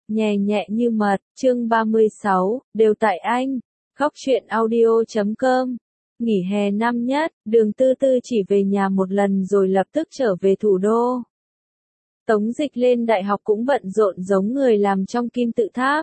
nhẹ nhẹ như mật, chương 36, đều tại anh. Góc truyện audio.com. Nghỉ hè năm nhất, Đường Tư Tư chỉ về nhà một lần rồi lập tức trở về thủ đô. Tống Dịch lên đại học cũng bận rộn giống người làm trong kim tự tháp.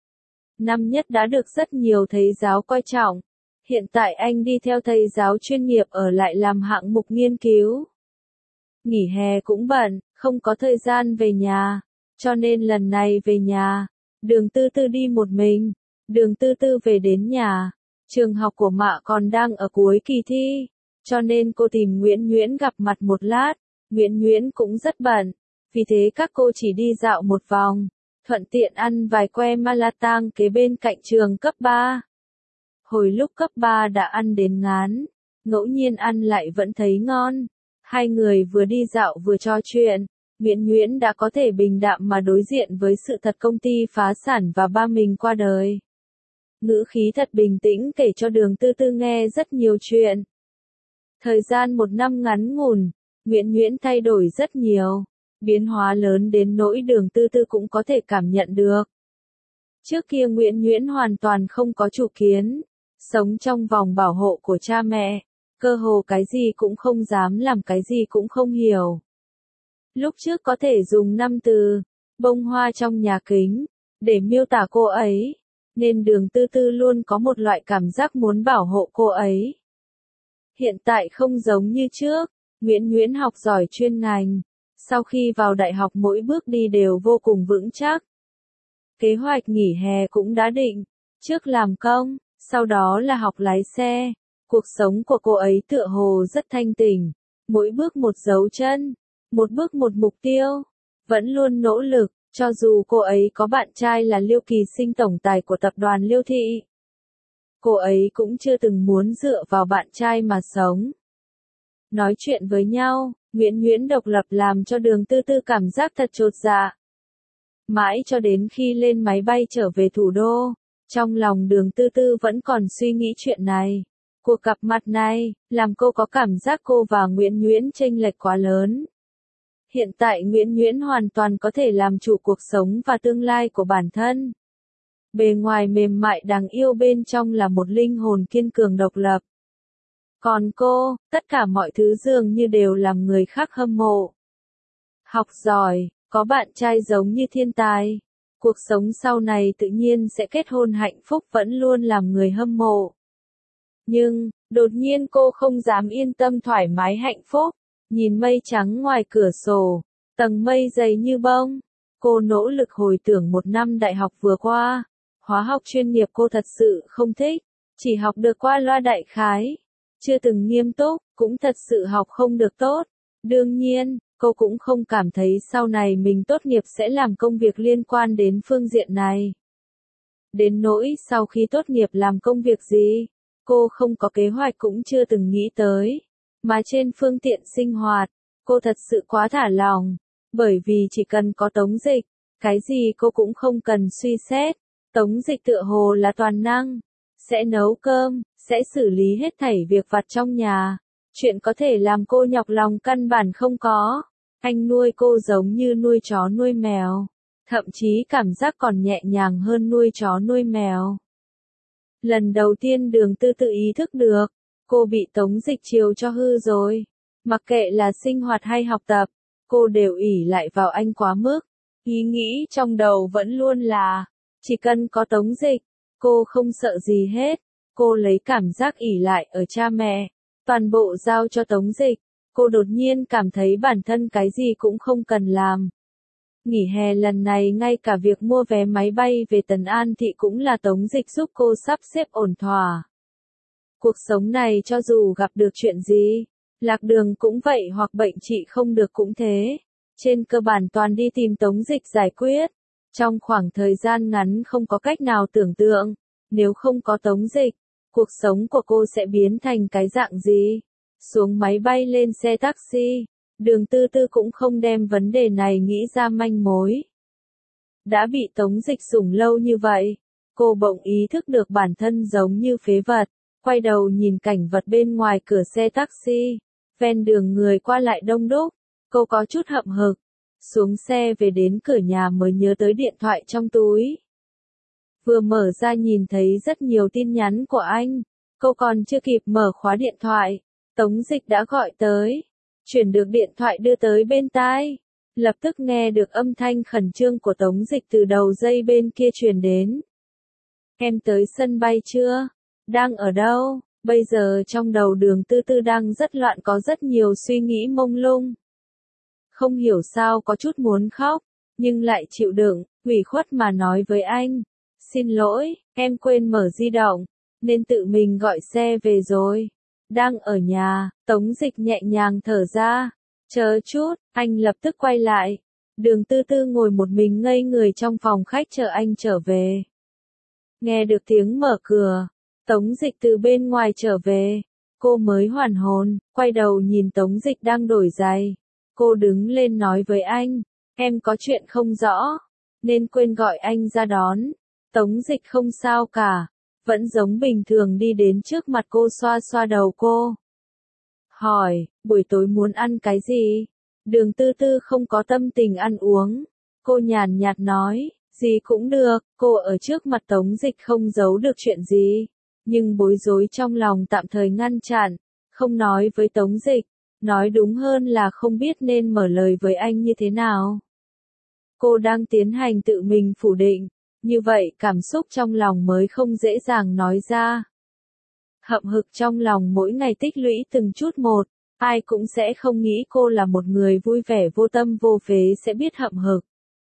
Năm nhất đã được rất nhiều thầy giáo coi trọng. Hiện tại anh đi theo thầy giáo chuyên nghiệp ở lại làm hạng mục nghiên cứu. Nghỉ hè cũng bận, không có thời gian về nhà. Cho nên lần này về nhà, Đường Tư Tư đi một mình. Đường Tư Tư về đến nhà, trường học của mạ còn đang ở cuối kỳ thi, cho nên cô tìm Nguyễn Nguyễn gặp mặt một lát. Nguyễn Nguyễn cũng rất bận, vì thế các cô chỉ đi dạo một vòng, thuận tiện ăn vài que Malatang kế bên cạnh trường cấp 3. Hồi lúc cấp 3 đã ăn đến ngán, ngẫu nhiên ăn lại vẫn thấy ngon. Hai người vừa đi dạo vừa trò chuyện. Nguyễn Nguyễn đã có thể bình đạm mà đối diện với sự thật công ty phá sản và ba mình qua đời. Ngữ khí thật bình tĩnh kể cho Đường Tư Tư nghe rất nhiều chuyện. Thời gian một năm ngắn ngủn, Nguyễn Nguyễn thay đổi rất nhiều, biến hóa lớn đến nỗi Đường Tư Tư cũng có thể cảm nhận được. Trước kia Nguyễn Nguyễn hoàn toàn không có chủ kiến, sống trong vòng bảo hộ của cha mẹ, cơ hồ cái gì cũng không dám làm, cái gì cũng không hiểu. Lúc trước có thể dùng 5 từ, bông hoa trong nhà kính, để miêu tả cô ấy, nên Đường Tư Tư luôn có một loại cảm giác muốn bảo hộ cô ấy. Hiện tại không giống như trước, Nguyễn Nguyễn học giỏi chuyên ngành, sau khi vào đại học mỗi bước đi đều vô cùng vững chắc. Kế hoạch nghỉ hè cũng đã định, trước làm công, sau đó là học lái xe. Cuộc sống của cô ấy tựa hồ rất thanh tỉnh, mỗi bước một dấu chân, một bước một mục tiêu, vẫn luôn nỗ lực, cho dù cô ấy có bạn trai là Liêu Kỳ Sinh tổng tài của tập đoàn Liêu Thị. Cô ấy cũng chưa từng muốn dựa vào bạn trai mà sống. Nói chuyện với nhau, Nguyễn Nguyễn độc lập làm cho Đường Tư Tư cảm giác thật chột dạ. Mãi cho đến khi lên máy bay trở về thủ đô, trong lòng Đường Tư Tư vẫn còn suy nghĩ chuyện này. Cuộc gặp mặt này, làm cô có cảm giác cô và Nguyễn Nguyễn chênh lệch quá lớn. Hiện tại Nguyễn Nguyễn hoàn toàn có thể làm chủ cuộc sống và tương lai của bản thân. Bề ngoài mềm mại đáng yêu, bên trong là một linh hồn kiên cường độc lập. Còn cô, tất cả mọi thứ dường như đều làm người khác hâm mộ. Học giỏi, có bạn trai giống như thiên tài. Cuộc sống sau này tự nhiên sẽ kết hôn hạnh phúc vẫn luôn làm người hâm mộ. Nhưng, đột nhiên cô không dám yên tâm thoải mái hạnh phúc. Nhìn mây trắng ngoài cửa sổ, tầng mây dày như bông. Cô nỗ lực hồi tưởng một năm đại học vừa qua. Hóa học chuyên nghiệp cô thật sự không thích, chỉ học được qua loa đại khái. Chưa từng nghiêm túc, cũng thật sự học không được tốt. Đương nhiên, cô cũng không cảm thấy sau này mình tốt nghiệp sẽ làm công việc liên quan đến phương diện này. Đến nỗi sau khi tốt nghiệp làm công việc gì, cô không có kế hoạch cũng chưa từng nghĩ tới. Mà trên phương tiện sinh hoạt, cô thật sự quá thả lỏng, bởi vì chỉ cần có Tống Dịch, cái gì cô cũng không cần suy xét. Tống Dịch tựa hồ là toàn năng, sẽ nấu cơm, sẽ xử lý hết thảy việc vặt trong nhà. Chuyện có thể làm cô nhọc lòng căn bản không có. Anh nuôi cô giống như nuôi chó nuôi mèo, thậm chí cảm giác còn nhẹ nhàng hơn nuôi chó nuôi mèo. Lần đầu tiên Đường Tư Tư ý thức được, cô bị Tống Dịch chiều cho hư rồi. Mặc kệ là sinh hoạt hay học tập, cô đều ỷ lại vào anh quá mức. Ý nghĩ trong đầu vẫn luôn là, chỉ cần có Tống Dịch, cô không sợ gì hết. Cô lấy cảm giác ỷ lại ở cha mẹ, toàn bộ giao cho Tống Dịch. Cô đột nhiên cảm thấy bản thân cái gì cũng không cần làm. Nghỉ hè lần này ngay cả việc mua vé máy bay về Tần An Thị cũng là Tống Dịch giúp cô sắp xếp ổn thỏa. Cuộc sống này cho dù gặp được chuyện gì, lạc đường cũng vậy hoặc bệnh trị không được cũng thế. Trên cơ bản toàn đi tìm Tống Dịch giải quyết. Trong khoảng thời gian ngắn không có cách nào tưởng tượng, nếu không có Tống Dịch, cuộc sống của cô sẽ biến thành cái dạng gì. Xuống máy bay lên xe taxi, Đường Tư Tư cũng không đem vấn đề này nghĩ ra manh mối. Đã bị Tống Dịch sủng lâu như vậy, cô bỗng ý thức được bản thân giống như phế vật, quay đầu nhìn cảnh vật bên ngoài cửa xe taxi, ven đường người qua lại đông đúc, cô có chút hậm hực. Xuống xe về đến cửa nhà mới nhớ tới điện thoại trong túi. Vừa mở ra nhìn thấy rất nhiều tin nhắn của anh. Cô còn chưa kịp mở khóa điện thoại. Tống Dịch đã gọi tới. Chuyển được điện thoại đưa tới bên tai. Lập tức nghe được âm thanh khẩn trương của Tống Dịch từ đầu dây bên kia truyền đến. Em tới sân bay chưa? Đang ở đâu? Bây giờ trong đầu Đường Tư Tư đang rất loạn, có rất nhiều suy nghĩ mông lung. Không hiểu sao có chút muốn khóc, nhưng lại chịu đựng, ủy khuất mà nói với anh. Xin lỗi, em quên mở di động, nên tự mình gọi xe về rồi. Đang ở nhà, Tống Dịch nhẹ nhàng thở ra. Chờ chút, anh lập tức quay lại. Đường Tư Tư ngồi một mình ngây người trong phòng khách chờ anh trở về. Nghe được tiếng mở cửa, Tống Dịch từ bên ngoài trở về. Cô mới hoàn hồn, quay đầu nhìn Tống Dịch đang đổi giày. Cô đứng lên nói với anh, em có chuyện không rõ, nên quên gọi anh ra đón. Tống Dịch không sao cả, vẫn giống bình thường đi đến trước mặt cô xoa xoa đầu cô. Hỏi, buổi tối muốn ăn cái gì? Đường Tư Tư không có tâm tình ăn uống. Cô nhàn nhạt nói, gì cũng được. Cô ở trước mặt Tống Dịch không giấu được chuyện gì. Nhưng bối rối trong lòng tạm thời ngăn chặn, không nói với Tống Dịch. Nói đúng hơn là không biết nên mở lời với anh như thế nào. Cô đang tiến hành tự mình phủ định, như vậy cảm xúc trong lòng mới không dễ dàng nói ra. Hậm hực trong lòng mỗi ngày tích lũy từng chút một, ai cũng sẽ không nghĩ cô là một người vui vẻ vô tâm vô phế sẽ biết hậm hực.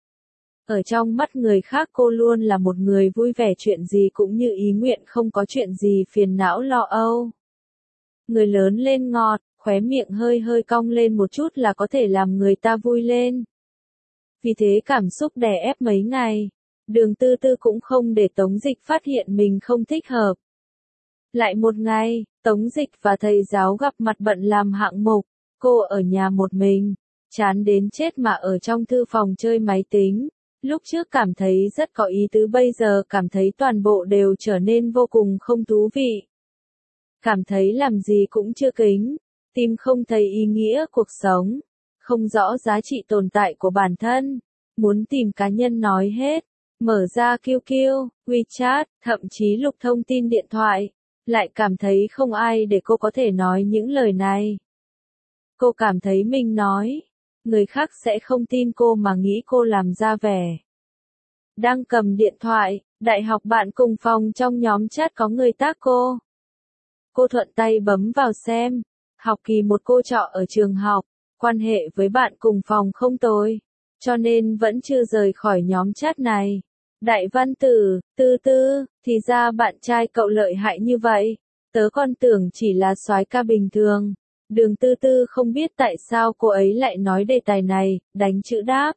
Ở trong mắt người khác cô luôn là một người vui vẻ, chuyện gì cũng như ý nguyện, không có chuyện gì phiền não lo âu. Người lớn lên ngọt, khóe miệng hơi hơi cong lên một chút là có thể làm người ta vui lên. Vì thế cảm xúc đè ép mấy ngày, Đường Tư Tư cũng không để Tống Dịch phát hiện mình không thích hợp. Lại một ngày, Tống Dịch và thầy giáo gặp mặt bận làm hạng mục, cô ở nhà một mình, chán đến chết mà ở trong thư phòng chơi máy tính. Lúc trước cảm thấy rất có ý tứ, bây giờ cảm thấy toàn bộ đều trở nên vô cùng không thú vị. Cảm thấy làm gì cũng chưa kính, tìm không thấy ý nghĩa cuộc sống, không rõ giá trị tồn tại của bản thân, muốn tìm cá nhân nói hết, mở ra QQ, WeChat, thậm chí lục thông tin điện thoại, lại cảm thấy không ai để cô có thể nói những lời này. Cô cảm thấy mình nói, người khác sẽ không tin cô mà nghĩ cô làm ra vẻ. Đang cầm điện thoại, đại học bạn cùng phòng trong nhóm chat có người tag cô. Cô thuận tay bấm vào xem, học kỳ một cô trọ ở trường học, quan hệ với bạn cùng phòng không tồi, cho nên vẫn chưa rời khỏi nhóm chat này. Đại Văn Tử, Tư Tư, thì ra bạn trai cậu lợi hại như vậy, tớ còn tưởng chỉ là soái ca bình thường. Đường Tư Tư không biết tại sao cô ấy lại nói đề tài này, đánh chữ đáp.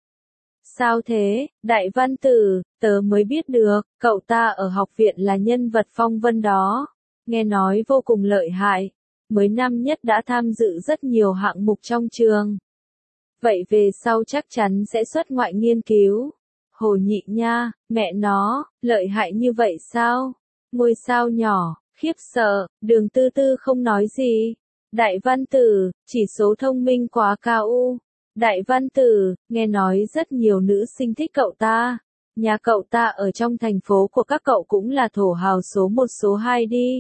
Sao thế, Đại Văn Tử, tớ mới biết được, cậu ta ở học viện là nhân vật phong vân đó, nghe nói vô cùng lợi hại, mới năm nhất đã tham dự rất nhiều hạng mục trong trường. Vậy về sau chắc chắn sẽ xuất ngoại nghiên cứu. Hồ Nhị Nha, mẹ nó, lợi hại như vậy sao? Ngôi sao nhỏ, khiếp sợ, Đường Tư Tư không nói gì. Đại Văn Tử, chỉ số thông minh quá cao. Đại Văn Tử, nghe nói rất nhiều nữ sinh thích cậu ta. Nhà cậu ta ở trong thành phố của các cậu cũng là thổ hào số 1 số 2 đi.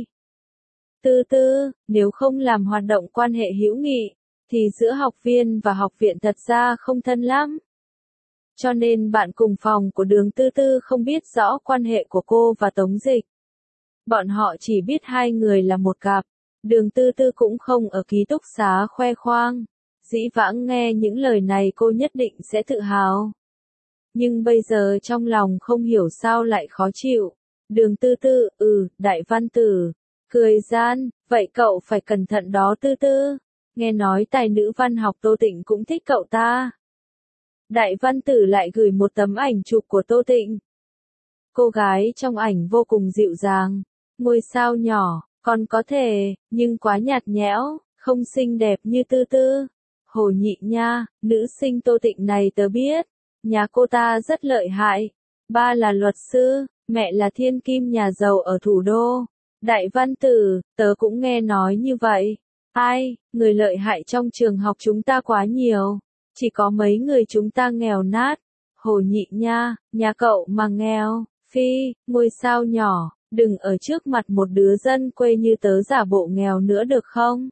Tư Tư, nếu không làm hoạt động quan hệ hữu nghị, thì giữa học viên và học viện thật ra không thân lắm. Cho nên bạn cùng phòng của Đường Tư Tư không biết rõ quan hệ của cô và Tống Dịch. Bọn họ chỉ biết hai người là một cặp. Đường Tư Tư cũng không ở ký túc xá khoe khoang. Dĩ vãng nghe những lời này cô nhất định sẽ tự hào. Nhưng bây giờ trong lòng không hiểu sao lại khó chịu. Đường Tư Tư, Đại Văn Tử, cười gian, vậy cậu phải cẩn thận đó Tư Tư. Nghe nói tài nữ văn học Tô Tịnh cũng thích cậu ta. Đại Văn Tử lại gửi một tấm ảnh chụp của Tô Tịnh. Cô gái trong ảnh vô cùng dịu dàng, ngôi sao nhỏ, còn có thể, nhưng quá nhạt nhẽo, không xinh đẹp như Tư Tư. Hồ Nhị Nha, nữ sinh Tô Tịnh này tớ biết, nhà cô ta rất lợi hại, ba là luật sư, mẹ là thiên kim nhà giàu ở thủ đô. Đại Văn Tử, tớ cũng nghe nói như vậy. Ai, người lợi hại trong trường học chúng ta quá nhiều. Chỉ có mấy người chúng ta nghèo nát. Hồ Nhị Nha, nhà cậu mà nghèo, phi, ngôi sao nhỏ, đừng ở trước mặt một đứa dân quê như tớ giả bộ nghèo nữa được không?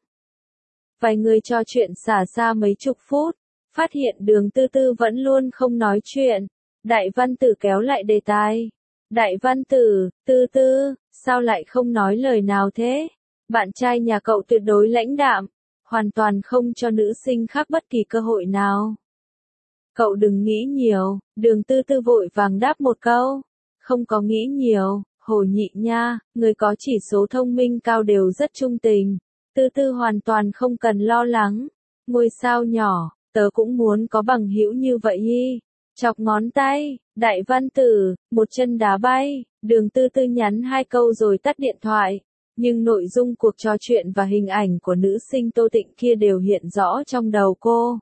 Vài người trò chuyện xả xa mấy chục phút, phát hiện Đường Tư Tư vẫn luôn không nói chuyện. Đại Văn Tử kéo lại đề tài. Đại Văn Tử, Tư Tư, sao lại không nói lời nào thế? Bạn trai nhà cậu tuyệt đối lãnh đạm, hoàn toàn không cho nữ sinh khác bất kỳ cơ hội nào. Cậu đừng nghĩ nhiều, Đường Tư Tư vội vàng đáp một câu. Không có nghĩ nhiều, Hồ Nhị Nha, người có chỉ số thông minh cao đều rất trung tình. Tư Tư hoàn toàn không cần lo lắng. Ngôi sao nhỏ, tớ cũng muốn có bằng hữu như vậy y. Chọc ngón tay, Đại Văn Tử, một chân đá bay, Đường Tư Tư nhắn 2 câu rồi tắt điện thoại. Nhưng nội dung cuộc trò chuyện và hình ảnh của nữ sinh Tô Tịnh kia đều hiện rõ trong đầu cô.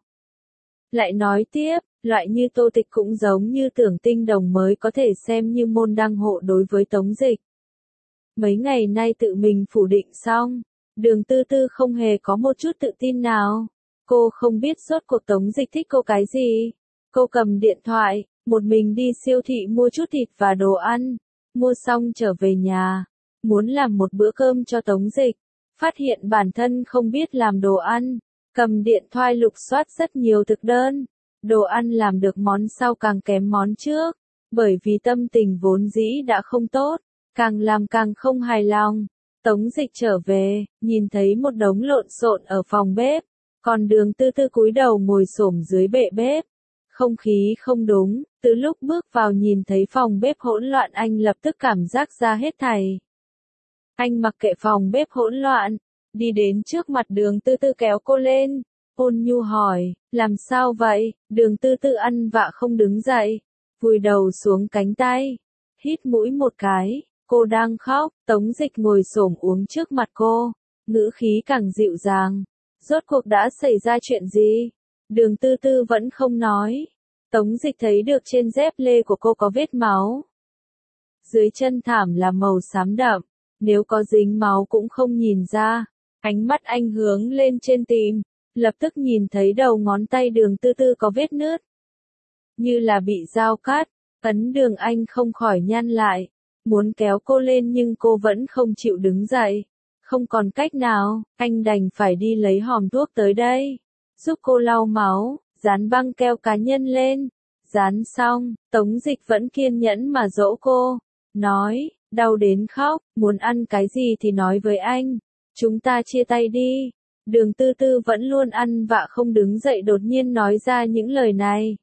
Lại nói tiếp, loại như Tô Tịch cũng giống như Tưởng Tinh Đồng mới có thể xem như môn đăng hộ đối với Tống Dịch. Mấy ngày nay tự mình phủ định xong, Đường Tư Tư không hề có một chút tự tin nào. Cô không biết rốt cuộc Tống Dịch thích cô cái gì. Cô cầm điện thoại, một mình đi siêu thị mua chút thịt và đồ ăn, mua xong trở về nhà, muốn làm một bữa cơm cho Tống Dịch, phát hiện bản thân không biết làm đồ ăn, cầm điện thoại lục soát rất nhiều thực đơn, đồ ăn làm được món sau càng kém món trước, bởi vì tâm tình vốn dĩ đã không tốt, càng làm càng không hài lòng. Tống Dịch trở về, nhìn thấy một đống lộn xộn ở phòng bếp, còn Đường Tư Tư cúi đầu ngồi xổm dưới bệ bếp. Không khí không đúng, từ lúc bước vào nhìn thấy phòng bếp hỗn loạn anh lập tức cảm giác ra hết thảy. Anh mặc kệ phòng bếp hỗn loạn, đi đến trước mặt Đường Tư Tư kéo cô lên, ôn nhu hỏi, làm sao vậy? Đường Tư Tư ăn vạ không đứng dậy, vùi đầu xuống cánh tay, hít mũi một cái, cô đang khóc, Tống Dịch ngồi xổm uống trước mặt cô, ngữ khí càng dịu dàng. Rốt cuộc đã xảy ra chuyện gì? Đường Tư Tư vẫn không nói. Tống Dịch thấy được trên dép lê của cô có vết máu. Dưới chân thảm là màu xám đậm, nếu có dính máu cũng không nhìn ra. Ánh mắt anh hướng lên trên tìm, lập tức nhìn thấy đầu ngón tay Đường Tư Tư có vết nứt. Như là bị dao cắt, ấn đường anh không khỏi nhăn lại, muốn kéo cô lên nhưng cô vẫn không chịu đứng dậy. Không còn cách nào, anh đành phải đi lấy hòm thuốc tới đây, giúp cô lau máu, dán băng keo cá nhân lên. Dán xong, Tống Dịch vẫn kiên nhẫn mà dỗ cô, nói, đau đến khóc, muốn ăn cái gì thì nói với anh, chúng ta chia tay đi. Đường Tư Tư vẫn luôn ăn vạ không đứng dậy đột nhiên nói ra những lời này.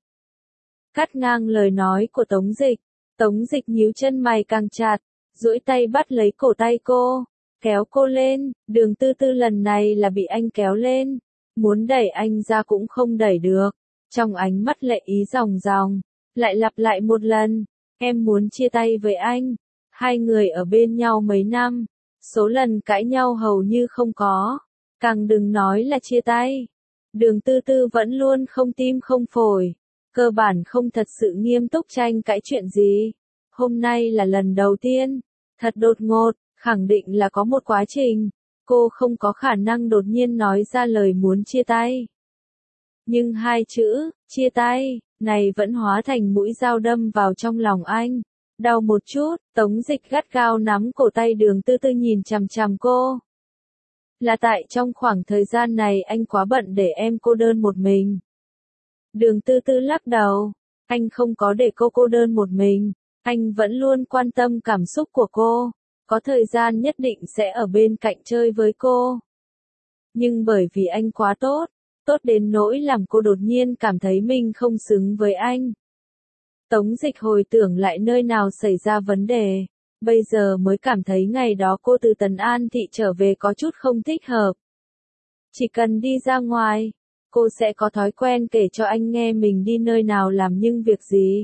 Cắt ngang lời nói của Tống Dịch, Tống Dịch nhíu chân mày càng chặt, duỗi tay bắt lấy cổ tay cô, kéo cô lên. Đường Tư Tư lần này là bị anh kéo lên, muốn đẩy anh ra cũng không đẩy được, trong ánh mắt lệ ý ròng ròng, lại lặp lại một lần, em muốn chia tay với anh. Hai người ở bên nhau mấy năm, số lần cãi nhau hầu như không có, càng đừng nói là chia tay. Đường Tư Tư vẫn luôn không tim không phổi, cơ bản không thật sự nghiêm túc tranh cãi chuyện gì. Hôm nay là lần đầu tiên, thật đột ngột, khẳng định là có một quá trình, cô không có khả năng đột nhiên nói ra lời muốn chia tay. Nhưng hai chữ, chia tay, này vẫn hóa thành mũi dao đâm vào trong lòng anh. Đau một chút, Tống Dịch gắt gao nắm cổ tay Đường Tư Tư nhìn chằm chằm cô. Là tại trong khoảng thời gian này anh quá bận để em cô đơn một mình. Đường Tư Tư lắc đầu, anh không có để cô đơn một mình, anh vẫn luôn quan tâm cảm xúc của cô, có thời gian nhất định sẽ ở bên cạnh chơi với cô. Nhưng bởi vì anh quá tốt, tốt đến nỗi làm cô đột nhiên cảm thấy mình không xứng với anh. Tống Dịch hồi tưởng lại nơi nào xảy ra vấn đề, bây giờ mới cảm thấy ngày đó cô từ Tần An Thị trở về có chút không thích hợp. Chỉ cần đi ra ngoài, cô sẽ có thói quen kể cho anh nghe mình đi nơi nào làm những việc gì.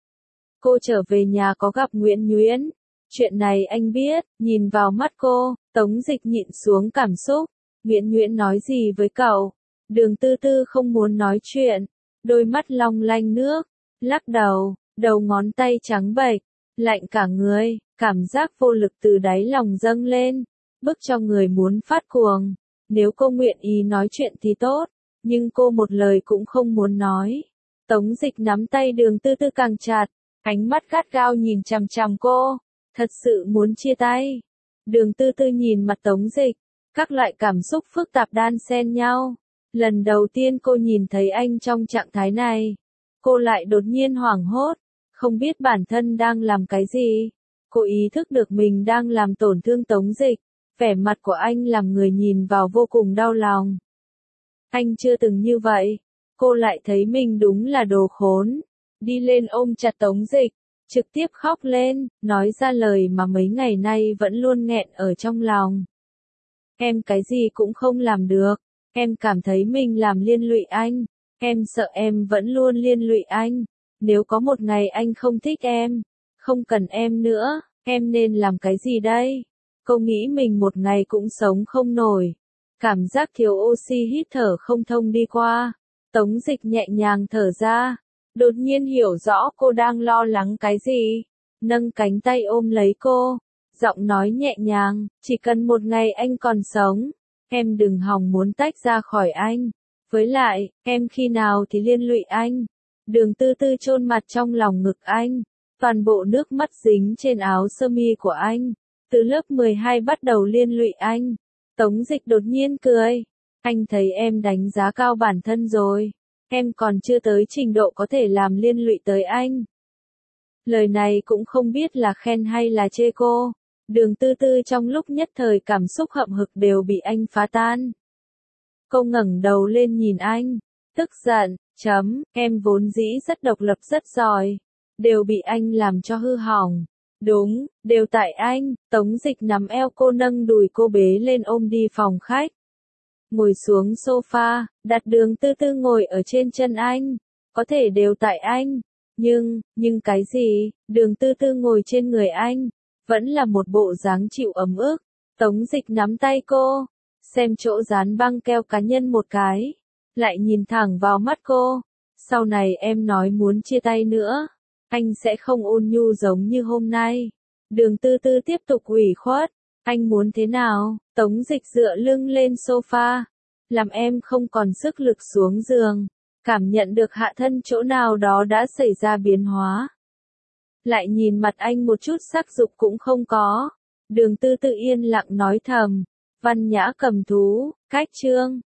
Cô trở về nhà có gặp Nguyễn Nhuyễn, chuyện này anh biết, nhìn vào mắt cô, Tống Dịch nhịn xuống cảm xúc. Nguyễn Nhuyễn nói gì với cậu? Đường Tư Tư không muốn nói chuyện, đôi mắt long lanh nước, lắc đầu, đầu ngón tay trắng bệch, lạnh cả người, cảm giác vô lực từ đáy lòng dâng lên, bức cho người muốn phát cuồng. Nếu cô nguyện ý nói chuyện thì tốt, nhưng cô một lời cũng không muốn nói. Tống Dịch nắm tay Đường Tư Tư càng chặt, ánh mắt gắt gao nhìn chằm chằm cô, thật sự muốn chia tay. Đường Tư Tư nhìn mặt Tống Dịch, các loại cảm xúc phức tạp đan xen nhau. Lần đầu tiên cô nhìn thấy anh trong trạng thái này, cô lại đột nhiên hoảng hốt, không biết bản thân đang làm cái gì. Cô ý thức được mình đang làm tổn thương Tống Dịch, vẻ mặt của anh làm người nhìn vào vô cùng đau lòng. Anh chưa từng như vậy, cô lại thấy mình đúng là đồ khốn. Đi lên ôm chặt Tống Dịch, trực tiếp khóc lên, nói ra lời mà mấy ngày nay vẫn luôn nghẹn ở trong lòng. Em cái gì cũng không làm được, em cảm thấy mình làm liên lụy anh, em sợ em vẫn luôn liên lụy anh. Nếu có một ngày anh không thích em, không cần em nữa, em nên làm cái gì đây? Cô nghĩ mình một ngày cũng sống không nổi. Cảm giác thiếu oxy hít thở không thông đi qua. Tống Dịch nhẹ nhàng thở ra. Đột nhiên hiểu rõ cô đang lo lắng cái gì. Nâng cánh tay ôm lấy cô. Giọng nói nhẹ nhàng, chỉ cần một ngày anh còn sống, em đừng hòng muốn tách ra khỏi anh. Với lại, em khi nào thì liên lụy anh. Đường Tư Tư chôn mặt trong lòng ngực anh. Toàn bộ nước mắt dính trên áo sơ mi của anh. Từ lớp 12 bắt đầu liên lụy anh. Tống Dịch đột nhiên cười. Anh thấy em đánh giá cao bản thân rồi. Em còn chưa tới trình độ có thể làm liên lụy tới anh. Lời này cũng không biết là khen hay là chê cô. Đường Tư Tư trong lúc nhất thời cảm xúc hậm hực đều bị anh phá tan. Cô ngẩng đầu lên nhìn anh. Tức giận, em vốn dĩ rất độc lập rất giỏi. Đều bị anh làm cho hư hỏng. Đúng, đều tại anh. Tống Dịch nắm eo cô nâng đùi cô bế lên ôm đi phòng khách. Ngồi xuống sofa, đặt Đường Tư Tư ngồi ở trên chân anh. Có thể đều tại anh. Nhưng cái gì? Đường Tư Tư ngồi trên người anh. Vẫn là một bộ dáng chịu ấm ức. Tống Dịch nắm tay cô. Xem chỗ dán băng keo cá nhân một cái. Lại nhìn thẳng vào mắt cô. Sau này em nói muốn chia tay nữa. Anh sẽ không ôn nhu giống như hôm nay. Đường Tư Tư tiếp tục ủy khuất. Anh muốn thế nào? Tống Dịch dựa lưng lên sofa. Làm em không còn sức lực xuống giường. Cảm nhận được hạ thân chỗ nào đó đã xảy ra biến hóa. Lại nhìn mặt anh một chút sắc dục cũng không có. Đường Tư Tư yên lặng nói thầm. Văn nhã cầm thú, cách chương.